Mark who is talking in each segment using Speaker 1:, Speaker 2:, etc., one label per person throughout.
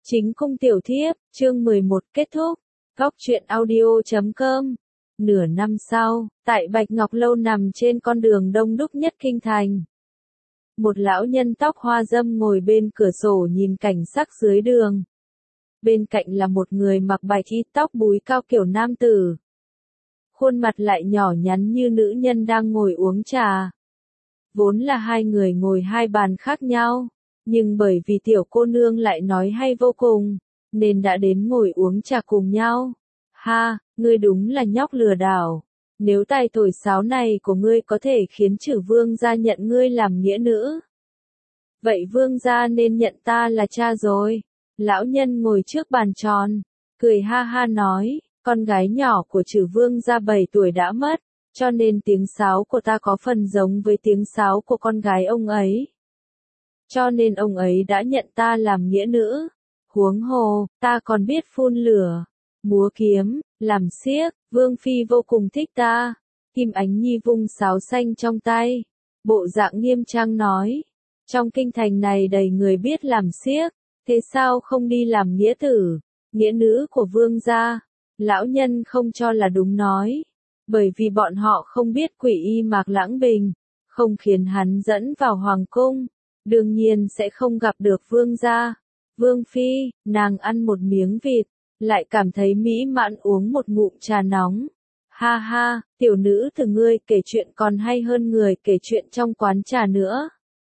Speaker 1: Chính cung tiểu thiếp, chương 11 kết thúc. Góc truyện audio.com. Nửa năm sau, tại Bạch Ngọc Lâu nằm trên con đường đông đúc nhất kinh thành. Một lão nhân tóc hoa râm ngồi bên cửa sổ nhìn cảnh sắc dưới đường. Bên cạnh là một người mặc bạch y tóc búi cao kiểu nam tử. Khuôn mặt lại nhỏ nhắn như nữ nhân đang ngồi uống trà. Vốn là hai người ngồi hai bàn khác nhau, nhưng bởi vì tiểu cô nương lại nói hay vô cùng, nên đã đến ngồi uống trà cùng nhau. Ha, ngươi đúng là nhóc lừa đảo. Nếu tài thổi sáo này của ngươi có thể khiến Trử vương gia nhận ngươi làm nghĩa nữ, vậy vương gia nên nhận ta là cha rồi. Lão nhân ngồi trước bàn tròn, cười ha ha nói, con gái nhỏ của Trử vương gia 7 tuổi đã mất, cho nên tiếng sáo của ta có phần giống với tiếng sáo của con gái ông ấy. Cho nên ông ấy đã nhận ta làm nghĩa nữ. Huống hồ, ta còn biết phun lửa, múa kiếm, làm xiếc, vương phi vô cùng thích ta. Kim Ánh Nhi vung sáo xanh trong tay, bộ dạng nghiêm trang nói, trong kinh thành này đầy người biết làm xiếc, thế sao không đi làm nghĩa tử, nghĩa nữ của vương gia? Lão nhân không cho là đúng nói, bởi vì bọn họ không biết Quỷ Y Mạc Lãng Bình, không khiến hắn dẫn vào hoàng cung, đương nhiên sẽ không gặp được vương gia. Vương phi, nàng ăn một miếng vịt, lại cảm thấy mỹ mãn uống một ngụm trà nóng. Ha ha, tiểu nữ từ ngươi kể chuyện còn hay hơn người kể chuyện trong quán trà nữa.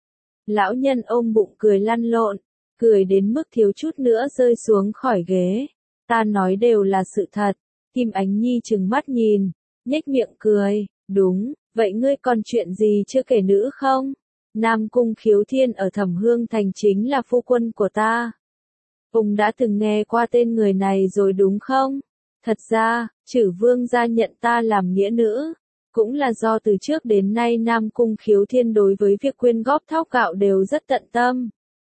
Speaker 1: Lão nhân ôm bụng cười lăn lộn, cười đến mức thiếu chút nữa rơi xuống khỏi ghế. Ta nói đều là sự thật. Kim Ánh Nhi trừng mắt nhìn, nhếch miệng cười, đúng, vậy ngươi còn chuyện gì chưa kể nữa không? Nam Cung Khiếu Thiên ở Thẩm Hương Thành chính là phu quân của ta. Ông đã từng nghe qua tên người này rồi đúng không? Thật ra, Trử vương gia nhận ta làm nghĩa nữ, cũng là do từ trước đến nay Nam Cung Khiếu Thiên đối với việc quyên góp thóc gạo đều rất tận tâm.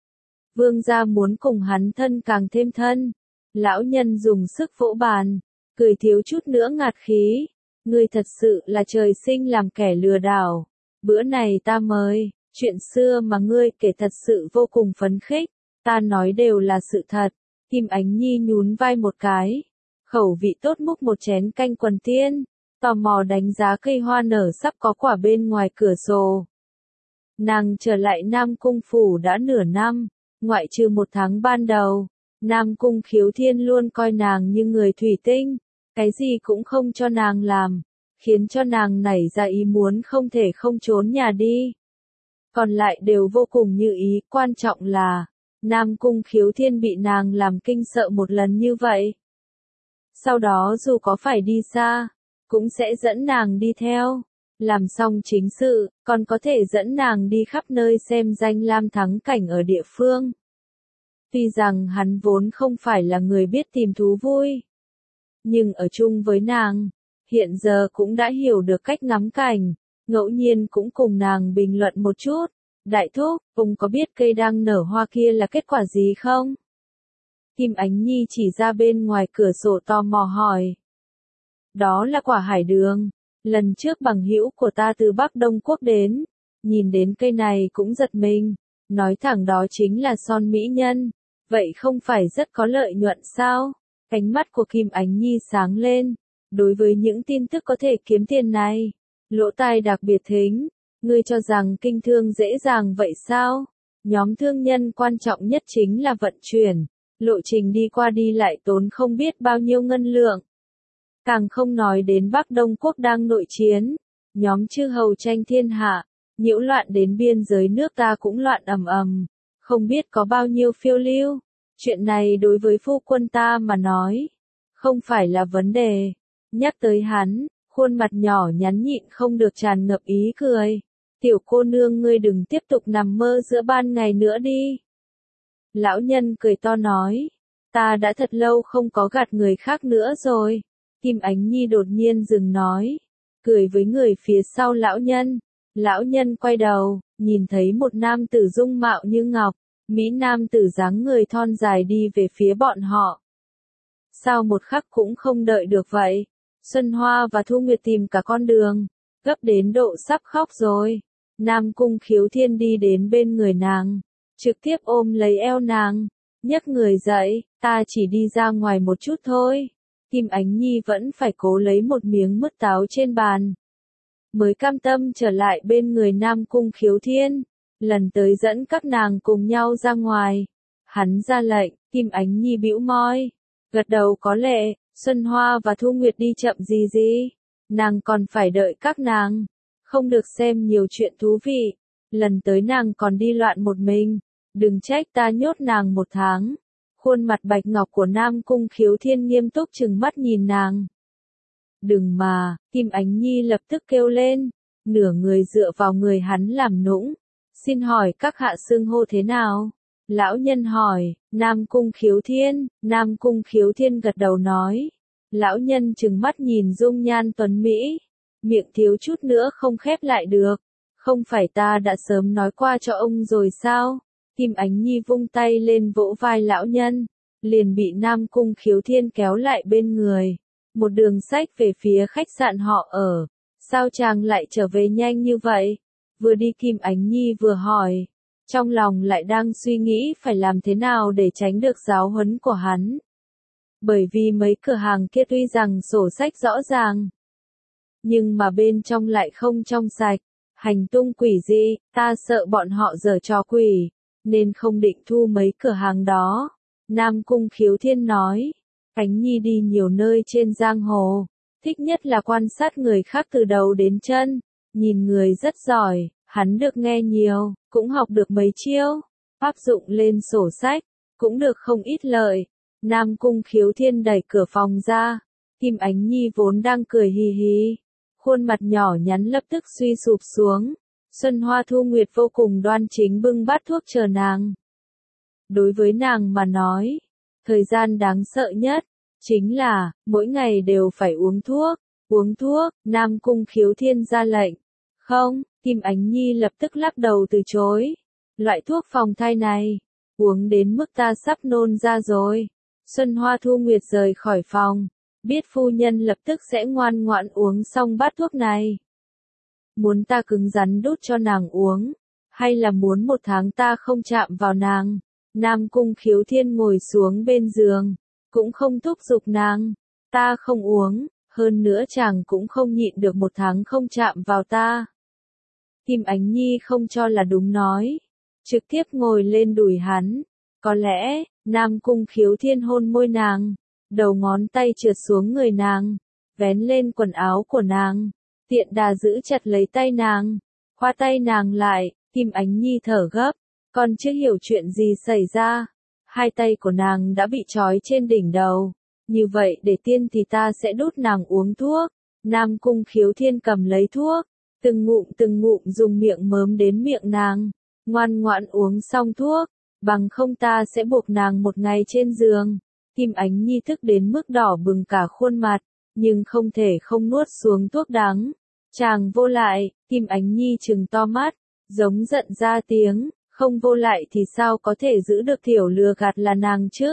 Speaker 1: Vương gia muốn cùng hắn thân càng thêm thân. Lão nhân dùng sức vỗ bàn, cười thiếu chút nữa ngạt khí. Ngươi thật sự là trời sinh làm kẻ lừa đảo. Bữa này ta mời, chuyện xưa mà ngươi kể thật sự vô cùng phấn khích. Ta nói đều là sự thật. Kim Ánh Nhi nhún vai một cái. Khẩu vị tốt múc một chén canh quần tiên, tò mò đánh giá cây hoa nở sắp có quả bên ngoài cửa sổ. Nàng trở lại Nam Cung Phủ đã nửa năm, ngoại trừ 1 tháng ban đầu, Nam Cung Khiếu Thiên luôn coi nàng như người thủy tinh, cái gì cũng không cho nàng làm, khiến cho nàng nảy ra ý muốn không thể không trốn nhà đi. Còn lại đều vô cùng như ý, quan trọng là, Nam Cung Khiếu Thiên bị nàng làm kinh sợ một lần như vậy. Sau đó dù có phải đi xa, cũng sẽ dẫn nàng đi theo. Làm xong chính sự, còn có thể dẫn nàng đi khắp nơi xem danh lam thắng cảnh ở địa phương. Tuy rằng hắn vốn không phải là người biết tìm thú vui, nhưng ở chung với nàng, hiện giờ cũng đã hiểu được cách ngắm cảnh, ngẫu nhiên cũng cùng nàng bình luận một chút. Đại thúc, ông có biết cây đang nở hoa kia là kết quả gì không? Kim Ánh Nhi chỉ ra bên ngoài cửa sổ tò mò hỏi. Đó là quả hải đường. Lần trước bằng hữu của ta từ Bắc Đông Quốc đến, nhìn đến cây này cũng giật mình, nói thẳng đó chính là son mỹ nhân. Vậy không phải rất có lợi nhuận sao? Ánh mắt của Kim Ánh Nhi sáng lên. Đối với những tin tức có thể kiếm tiền này, lỗ tai đặc biệt thính. Ngươi cho rằng kinh thương dễ dàng vậy sao? Nhóm thương nhân quan trọng nhất chính là vận chuyển. Lộ trình đi qua đi lại tốn không biết bao nhiêu ngân lượng. Càng không nói đến Bắc Đông Quốc đang nội chiến. Nhóm chư hầu tranh thiên hạ, nhiễu loạn đến biên giới nước ta cũng loạn ầm ầm. Không biết có bao nhiêu phiêu lưu. Chuyện này đối với phu quân ta mà nói, không phải là vấn đề. Nhắc tới hắn, khuôn mặt nhỏ nhắn nhịn không được tràn ngập ý cười. Tiểu cô nương ngươi đừng tiếp tục nằm mơ giữa ban ngày nữa đi. Lão nhân cười to nói, ta đã thật lâu không có gạt người khác nữa rồi. Kim Ánh Nhi đột nhiên dừng nói, cười với người phía sau lão nhân. Lão nhân quay đầu, nhìn thấy một nam tử dung mạo như ngọc, mỹ nam tử dáng người thon dài đi về phía bọn họ. Sao một khắc cũng không đợi được vậy? Xuân Hoa và Thu Nguyệt tìm cả con đường, gấp đến độ sắp khóc rồi. Nam Cung Khiếu Thiên đi đến bên người nàng, trực tiếp ôm lấy eo nàng, nhấc người dậy, ta chỉ đi ra ngoài một chút thôi. Kim Ánh Nhi vẫn phải cố lấy một miếng mứt táo trên bàn, mới cam tâm trở lại bên người Nam Cung Khiếu Thiên, lần tới dẫn các nàng cùng nhau ra ngoài. Hắn ra lệnh, Kim Ánh Nhi bĩu môi, gật đầu có lệ, Xuân Hoa và Thu Nguyệt đi chậm gì, nàng còn phải đợi các nàng, không được xem nhiều chuyện thú vị, lần tới nàng còn đi loạn một mình, đừng trách ta nhốt nàng một tháng. Khuôn mặt bạch ngọc của Nam Cung Khiếu Thiên nghiêm túc trừng mắt nhìn nàng. Đừng mà, Kim Ánh Nhi lập tức kêu lên, nửa người dựa vào người hắn làm nũng. Xin hỏi các hạ xưng hô thế nào? Lão nhân hỏi, Nam Cung Khiếu Thiên, Nam Cung Khiếu Thiên gật đầu nói. Lão nhân trừng mắt nhìn dung nhan tuấn Mỹ, miệng thiếu chút nữa không khép lại được. Không phải ta đã sớm nói qua cho ông rồi sao? Kim Ánh Nhi vung tay lên vỗ vai lão nhân, liền bị Nam Cung Khiếu Thiên kéo lại bên người. Một đường sách về phía khách sạn họ ở. Sao chàng lại trở về nhanh như vậy? Vừa đi Kim Ánh Nhi vừa hỏi. Trong lòng lại đang suy nghĩ phải làm thế nào để tránh được giáo huấn của hắn. Bởi vì mấy cửa hàng kia tuy rằng sổ sách rõ ràng, nhưng mà bên trong lại không trong sạch. Hành tung quỷ dị, ta sợ bọn họ giở trò quỷ, nên không định thu mấy cửa hàng đó. Nam Cung Khiếu Thiên nói, Ánh Nhi đi nhiều nơi trên giang hồ, thích nhất là quan sát người khác từ đầu đến chân, nhìn người rất giỏi, hắn được nghe nhiều, cũng học được mấy chiêu, áp dụng lên sổ sách, cũng được không ít lợi. Nam Cung Khiếu Thiên đẩy cửa phòng ra, Kim Ánh Nhi vốn đang cười hì hì, khuôn mặt nhỏ nhắn lập tức suy sụp xuống. Xuân Hoa Thu Nguyệt vô cùng đoan chính bưng bát thuốc chờ nàng. Đối với nàng mà nói, thời gian đáng sợ nhất, chính là, mỗi ngày đều phải uống thuốc, Nam Cung Khiếu Thiên ra lệnh. Không, Kim Ánh Nhi lập tức lắc đầu từ chối. Loại thuốc phòng thai này, uống đến mức ta sắp nôn ra rồi. Xuân Hoa Thu Nguyệt rời khỏi phòng, biết phu nhân lập tức sẽ ngoan ngoãn uống xong bát thuốc này. Muốn ta cứng rắn đút cho nàng uống, hay là muốn một tháng ta không chạm vào nàng? Nam Cung Khiếu Thiên ngồi xuống bên giường, cũng không thúc giục nàng. Ta không uống, hơn nữa chàng cũng không nhịn được một tháng không chạm vào ta. Kim Ánh Nhi không cho là đúng nói, trực tiếp ngồi lên đùi hắn. Có lẽ, Nam Cung Khiếu Thiên hôn môi nàng, đầu ngón tay trượt xuống người nàng, vén lên quần áo của nàng, tiện đà giữ chặt lấy tay nàng, khoa tay nàng lại. Kim Ánh Nhi thở gấp, còn chưa hiểu chuyện gì xảy ra. Hai tay của nàng đã bị trói trên đỉnh đầu. Như vậy để tiên thì ta sẽ đút nàng uống thuốc. Nam Cung Khiếu Thiên cầm lấy thuốc, từng ngụm dùng miệng mớm đến miệng nàng. Ngoan ngoãn uống xong thuốc, bằng không ta sẽ buộc nàng một ngày trên giường. Kim Ánh Nhi thức đến mức đỏ bừng cả khuôn mặt, nhưng không thể không nuốt xuống thuốc đắng. Chàng vô lại, Kim Ánh Nhi trừng to mắt, giống giận ra tiếng, không vô lại thì sao có thể giữ được tiểu lừa gạt là nàng chứ?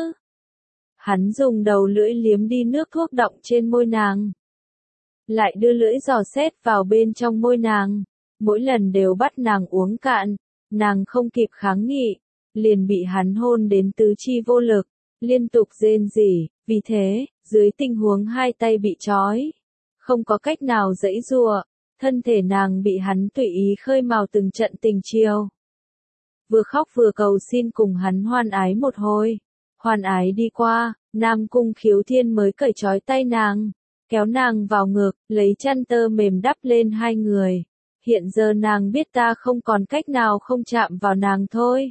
Speaker 1: Hắn dùng đầu lưỡi liếm đi nước thuốc đọng trên môi nàng, lại đưa lưỡi dò xét vào bên trong môi nàng, mỗi lần đều bắt nàng uống cạn, nàng không kịp kháng nghị, liền bị hắn hôn đến tứ chi vô lực, liên tục rên rỉ. Vì thế, dưới tình huống hai tay bị trói, không có cách nào giãy giụa, thân thể nàng bị hắn tùy ý khơi mào từng trận tình chiều. Vừa khóc vừa cầu xin cùng hắn hoan ái một hồi. Hoan ái đi qua, Nam Cung Khiếu Thiên mới cởi trói tay nàng, kéo nàng vào ngực, lấy chăn tơ mềm đắp lên hai người. Hiện giờ nàng biết ta không còn cách nào không chạm vào nàng thôi.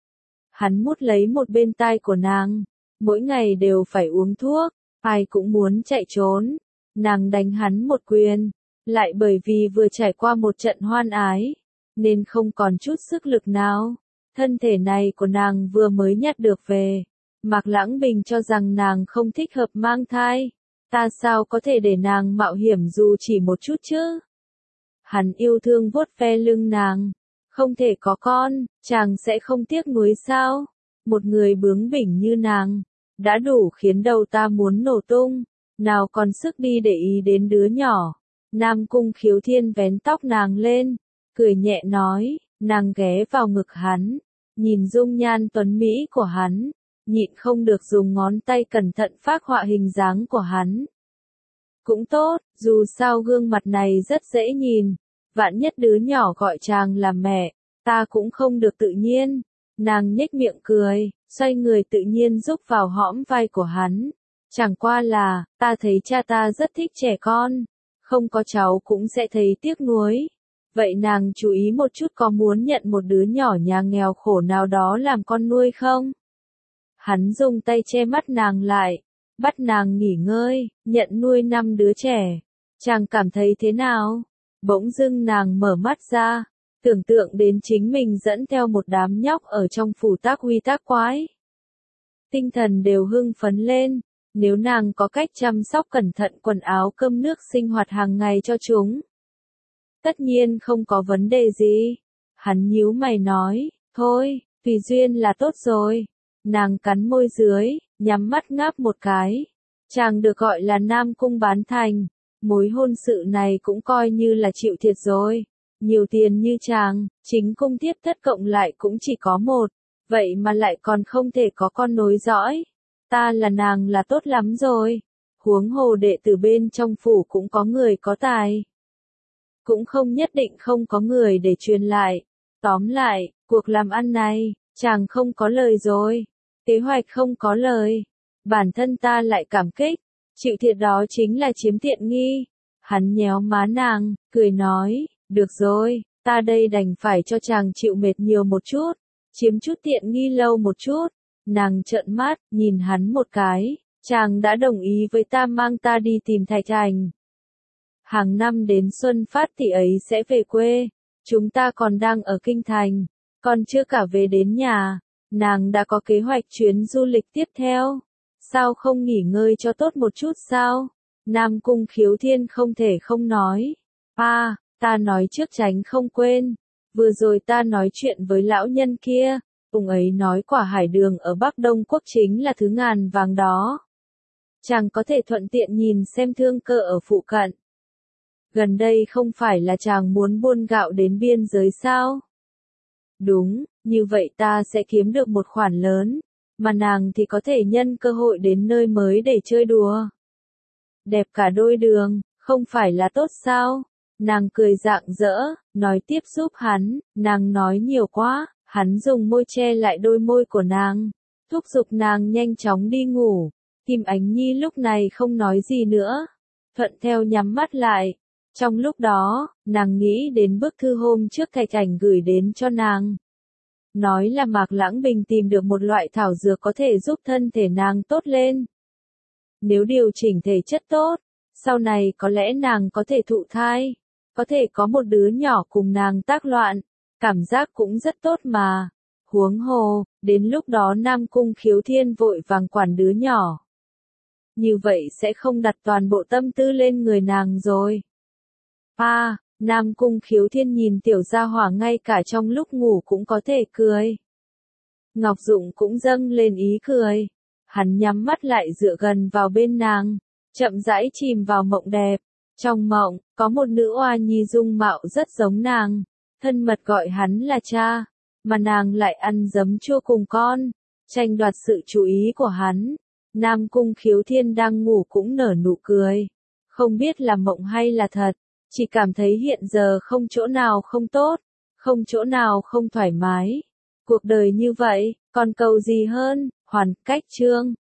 Speaker 1: Hắn mút lấy một bên tai của nàng, mỗi ngày đều phải uống thuốc, ai cũng muốn chạy trốn. Nàng đánh hắn một quyền, lại bởi vì vừa trải qua một trận hoan ái, nên không còn chút sức lực nào. Thân thể này của nàng vừa mới nhặt được về. Mạc Lãng Bình cho rằng nàng không thích hợp mang thai. Ta sao có thể để nàng mạo hiểm dù chỉ một chút chứ? Hắn yêu thương vuốt ve lưng nàng. Không thể có con, chàng sẽ không tiếc nuối sao? Một người bướng bỉnh như nàng, đã đủ khiến đầu ta muốn nổ tung. Nào còn sức đi để ý đến đứa nhỏ. Nam Cung Khiếu Thiên vén tóc nàng lên, cười nhẹ nói, nàng ghé vào ngực hắn, nhìn dung nhan tuấn mỹ của hắn, nhịn không được dùng ngón tay cẩn thận phác họa hình dáng của hắn. Cũng tốt, dù sao gương mặt này rất dễ nhìn, vạn nhất đứa nhỏ gọi chàng là mẹ, ta cũng không được tự nhiên. Nàng nhếch miệng cười, xoay người tự nhiên giúp vào hõm vai của hắn. Chẳng qua là, ta thấy cha ta rất thích trẻ con, không có cháu cũng sẽ thấy tiếc nuối. Vậy nàng chú ý một chút có muốn nhận một đứa nhỏ nhà nghèo khổ nào đó làm con nuôi không? Hắn dùng tay che mắt nàng lại, bắt nàng nghỉ ngơi, nhận nuôi 5 đứa trẻ. Chàng cảm thấy thế nào? Bỗng dưng nàng mở mắt ra, tưởng tượng đến chính mình dẫn theo một đám nhóc ở trong phủ tác huy tác quái. Tinh thần đều hưng phấn lên, nếu nàng có cách chăm sóc cẩn thận quần áo cơm nước sinh hoạt hàng ngày cho chúng. Tất nhiên không có vấn đề gì. Hắn nhíu mày nói, thôi, tùy duyên là tốt rồi. Nàng cắn môi dưới, nhắm mắt ngáp một cái. Chàng được gọi là Nam Cung bán thành. Mối hôn sự này cũng coi như là chịu thiệt rồi. Nhiều tiền như chàng, chính cung thiếp thất cộng lại cũng chỉ có một. Vậy mà lại còn không thể có con nối dõi. Ta là nàng là tốt lắm rồi. Huống hồ đệ tử bên trong phủ cũng có người có tài. Cũng không nhất định không có người để truyền lại. Tóm lại, cuộc làm ăn này, chàng không có lời rồi. Kế hoạch không có lời. Bản thân ta lại cảm kích. Chịu thiệt đó chính là chiếm tiện nghi. Hắn nhéo má nàng, cười nói, được rồi, ta đây đành phải cho chàng chịu mệt nhiều một chút. Chiếm chút tiện nghi lâu một chút. Nàng trợn mắt, nhìn hắn một cái. Chàng đã đồng ý với ta mang ta đi tìm Thạch Thành. Hàng năm đến Xuân Phát thì ấy sẽ về quê. Chúng ta còn đang ở Kinh Thành. Còn chưa cả về đến nhà. Nàng đã có kế hoạch chuyến du lịch tiếp theo. Sao không nghỉ ngơi cho tốt một chút sao? Nam Cung Khiếu Thiên không thể không nói. Ta nói trước tránh không quên. Vừa rồi ta nói chuyện với lão nhân kia. Ông ấy nói quả hải đường ở Bắc Đông Quốc chính là thứ ngàn vàng đó. Chàng có thể thuận tiện nhìn xem thương cơ ở phụ cận. Gần đây không phải là chàng muốn buôn gạo đến biên giới sao? Đúng, như vậy ta sẽ kiếm được một khoản lớn, mà nàng thì có thể nhân cơ hội đến nơi mới để chơi đùa. Đẹp cả đôi đường, không phải là tốt sao? Nàng cười rạng rỡ, nói tiếp giúp hắn, nàng nói nhiều quá, hắn dùng môi che lại đôi môi của nàng, thúc giục nàng nhanh chóng đi ngủ. Kim Ánh Nhi lúc này không nói gì nữa, thuận theo nhắm mắt lại. Trong lúc đó, nàng nghĩ đến bức thư hôm trước Thạch Thành gửi đến cho nàng. Nói là Mạc Lãng Bình tìm được một loại thảo dược có thể giúp thân thể nàng tốt lên. Nếu điều chỉnh thể chất tốt, sau này có lẽ nàng có thể thụ thai, có thể có một đứa nhỏ cùng nàng tác loạn, cảm giác cũng rất tốt mà. Huống hồ, đến lúc đó Nam Cung Khiếu Thiên vội vàng quản đứa nhỏ. Như vậy sẽ không đặt toàn bộ tâm tư lên người nàng rồi. Nam Cung Khiếu Thiên nhìn tiểu gia hỏa ngay cả trong lúc ngủ cũng có thể cười. Ngọc Dụng cũng dâng lên ý cười. Hắn nhắm mắt lại dựa gần vào bên nàng, chậm rãi chìm vào mộng đẹp. Trong mộng, có một nữ oa nhi dung mạo rất giống nàng, thân mật gọi hắn là cha, mà nàng lại ăn giấm chua cùng con, tranh đoạt sự chú ý của hắn. Nam Cung Khiếu Thiên đang ngủ cũng nở nụ cười. Không biết là mộng hay là thật, chỉ cảm thấy hiện giờ không chỗ nào không tốt, không chỗ nào không thoải mái. Cuộc đời như vậy, còn cầu gì hơn, hoàn cách chương.